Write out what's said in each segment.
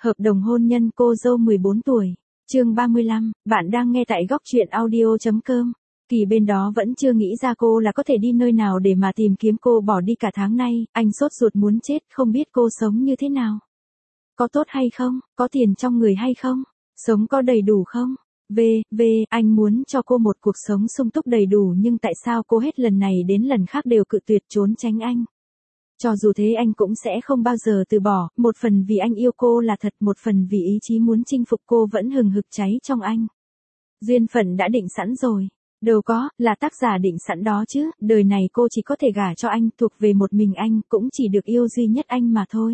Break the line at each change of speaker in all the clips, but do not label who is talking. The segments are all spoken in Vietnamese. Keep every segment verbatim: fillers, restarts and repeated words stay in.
Hợp đồng hôn nhân cô dâu mười bốn tuổi. Chương ba mươi lăm, bạn đang nghe tại góc truyện audio.com. Kỳ bên đó vẫn chưa nghĩ ra cô là có thể đi nơi nào để mà tìm kiếm cô bỏ đi cả tháng nay, anh sốt ruột muốn chết không biết cô sống như thế nào. Có tốt hay không, có tiền trong người hay không, sống có đầy đủ không? V, V, anh muốn cho cô một cuộc sống sung túc đầy đủ nhưng tại sao cô hết lần này đến lần khác đều cự tuyệt trốn tránh anh? Cho dù thế anh cũng sẽ không bao giờ từ bỏ, một phần vì anh yêu cô là thật, một phần vì ý chí muốn chinh phục cô vẫn hừng hực cháy trong anh. Duyên phận đã định sẵn rồi. Đâu có, là tác giả định sẵn đó chứ, đời này cô chỉ có thể gả cho anh, thuộc về một mình anh, cũng chỉ được yêu duy nhất anh mà thôi.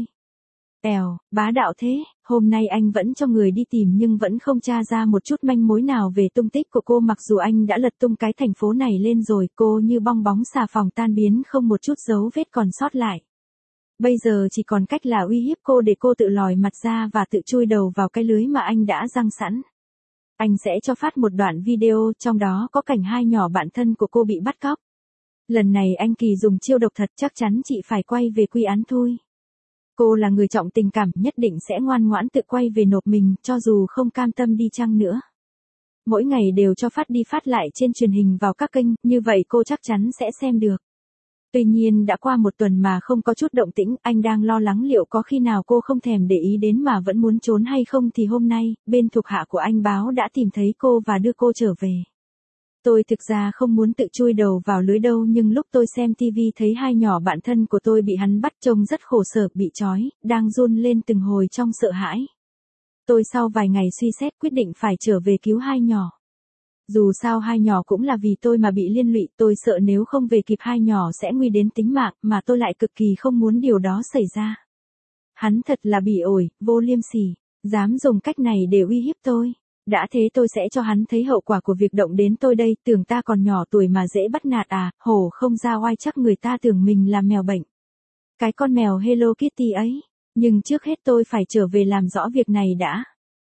Èo, bá đạo thế, hôm nay anh vẫn cho người đi tìm nhưng vẫn không tra ra một chút manh mối nào về tung tích của cô, mặc dù anh đã lật tung cái thành phố này lên rồi, cô như bong bóng xà phòng tan biến không một chút dấu vết còn sót lại. Bây giờ chỉ còn cách là uy hiếp cô để cô tự lòi mặt ra và tự chui đầu vào cái lưới mà anh đã giăng sẵn. Anh sẽ cho phát một đoạn video, trong đó có cảnh hai nhỏ bạn thân của cô bị bắt cóc. Lần này anh Kỳ dùng chiêu độc thật, chắc chắn chị phải quay về quy án thôi. Cô là người trọng tình cảm, nhất định sẽ ngoan ngoãn tự quay về nộp mình, cho dù không cam tâm đi chăng nữa. Mỗi ngày đều cho phát đi phát lại trên truyền hình vào các kênh, như vậy cô chắc chắn sẽ xem được. Tuy nhiên đã qua một tuần mà không có chút động tĩnh, anh đang lo lắng liệu có khi nào cô không thèm để ý đến mà vẫn muốn trốn hay không, thì hôm nay, bên thuộc hạ của anh báo đã tìm thấy cô và đưa cô trở về. Tôi thực ra không muốn tự chui đầu vào lưới đâu, nhưng lúc tôi xem tivi thấy hai nhỏ bạn thân của tôi bị hắn bắt, trông rất khổ sở, bị trói, đang run lên từng hồi trong sợ hãi. Tôi sau vài ngày suy xét quyết định phải trở về cứu hai nhỏ. Dù sao hai nhỏ cũng là vì tôi mà bị liên lụy, tôi sợ nếu không về kịp hai nhỏ sẽ nguy đến tính mạng, mà tôi lại cực kỳ không muốn điều đó xảy ra. Hắn thật là bỉ ổi, vô liêm sỉ, dám dùng cách này để uy hiếp tôi. Đã thế tôi sẽ cho hắn thấy hậu quả của việc động đến tôi đây, tưởng ta còn nhỏ tuổi mà dễ bắt nạt à, hổ không ra oai, chắc người ta tưởng mình là mèo bệnh. Cái con mèo Hello Kitty ấy, nhưng trước hết tôi phải trở về làm rõ việc này đã.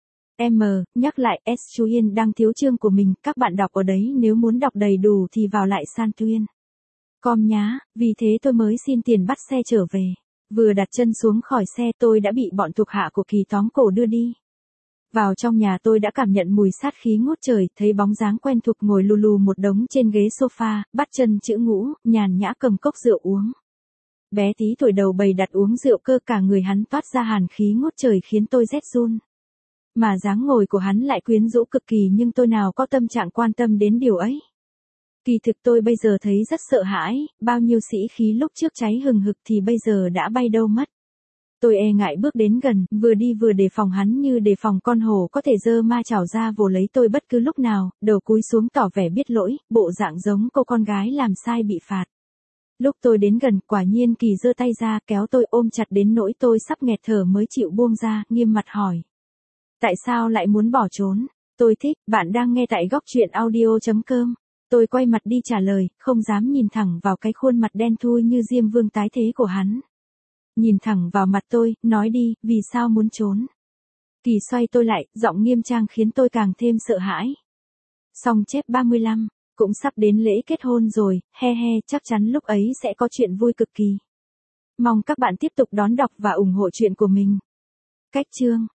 M, nhắc lại, S chú Yên đang thiếu chương của mình, các bạn đọc ở đấy, nếu muốn đọc đầy đủ thì vào lại San Tuyên. Com nhá, vì thế tôi mới xin tiền bắt xe trở về. Vừa đặt chân xuống khỏi xe tôi đã bị bọn thuộc hạ của Kỳ tóm cổ đưa đi. Vào trong nhà tôi đã cảm nhận mùi sát khí ngút trời, thấy bóng dáng quen thuộc ngồi lù lù một đống trên ghế sofa, bắt chân chữ ngũ, nhàn nhã cầm cốc rượu uống. Bé tí tuổi đầu bày đặt uống rượu cơ, cả người hắn toát ra hàn khí ngút trời khiến tôi rét run. Mà dáng ngồi của hắn lại quyến rũ cực kỳ, nhưng tôi nào có tâm trạng quan tâm đến điều ấy. Kỳ thực tôi bây giờ thấy rất sợ hãi, bao nhiêu sĩ khí lúc trước cháy hừng hực thì bây giờ đã bay đâu mất. Tôi e ngại bước đến gần, vừa đi vừa đề phòng hắn như đề phòng con hổ có thể giơ ma chảo ra vồ lấy tôi bất cứ lúc nào, đầu cúi xuống tỏ vẻ biết lỗi, bộ dạng giống cô con gái làm sai bị phạt. Lúc tôi đến gần, quả nhiên Kỳ giơ tay ra kéo tôi ôm chặt đến nỗi tôi sắp nghẹt thở mới chịu buông ra, nghiêm mặt hỏi. Tại sao lại muốn bỏ trốn? Tôi thích, bạn đang nghe tại góc truyện audio.com. Tôi quay mặt đi trả lời, không dám nhìn thẳng vào cái khuôn mặt đen thui như Diêm Vương tái thế của hắn. Nhìn thẳng vào mặt tôi, nói đi, vì sao muốn trốn? Kỳ xoay tôi lại, giọng nghiêm trang khiến tôi càng thêm sợ hãi. Song chép ba mươi lăm, cũng sắp đến lễ kết hôn rồi, he he, chắc chắn lúc ấy sẽ có chuyện vui cực kỳ. Mong các bạn tiếp tục đón đọc và ủng hộ chuyện của mình. Cách chương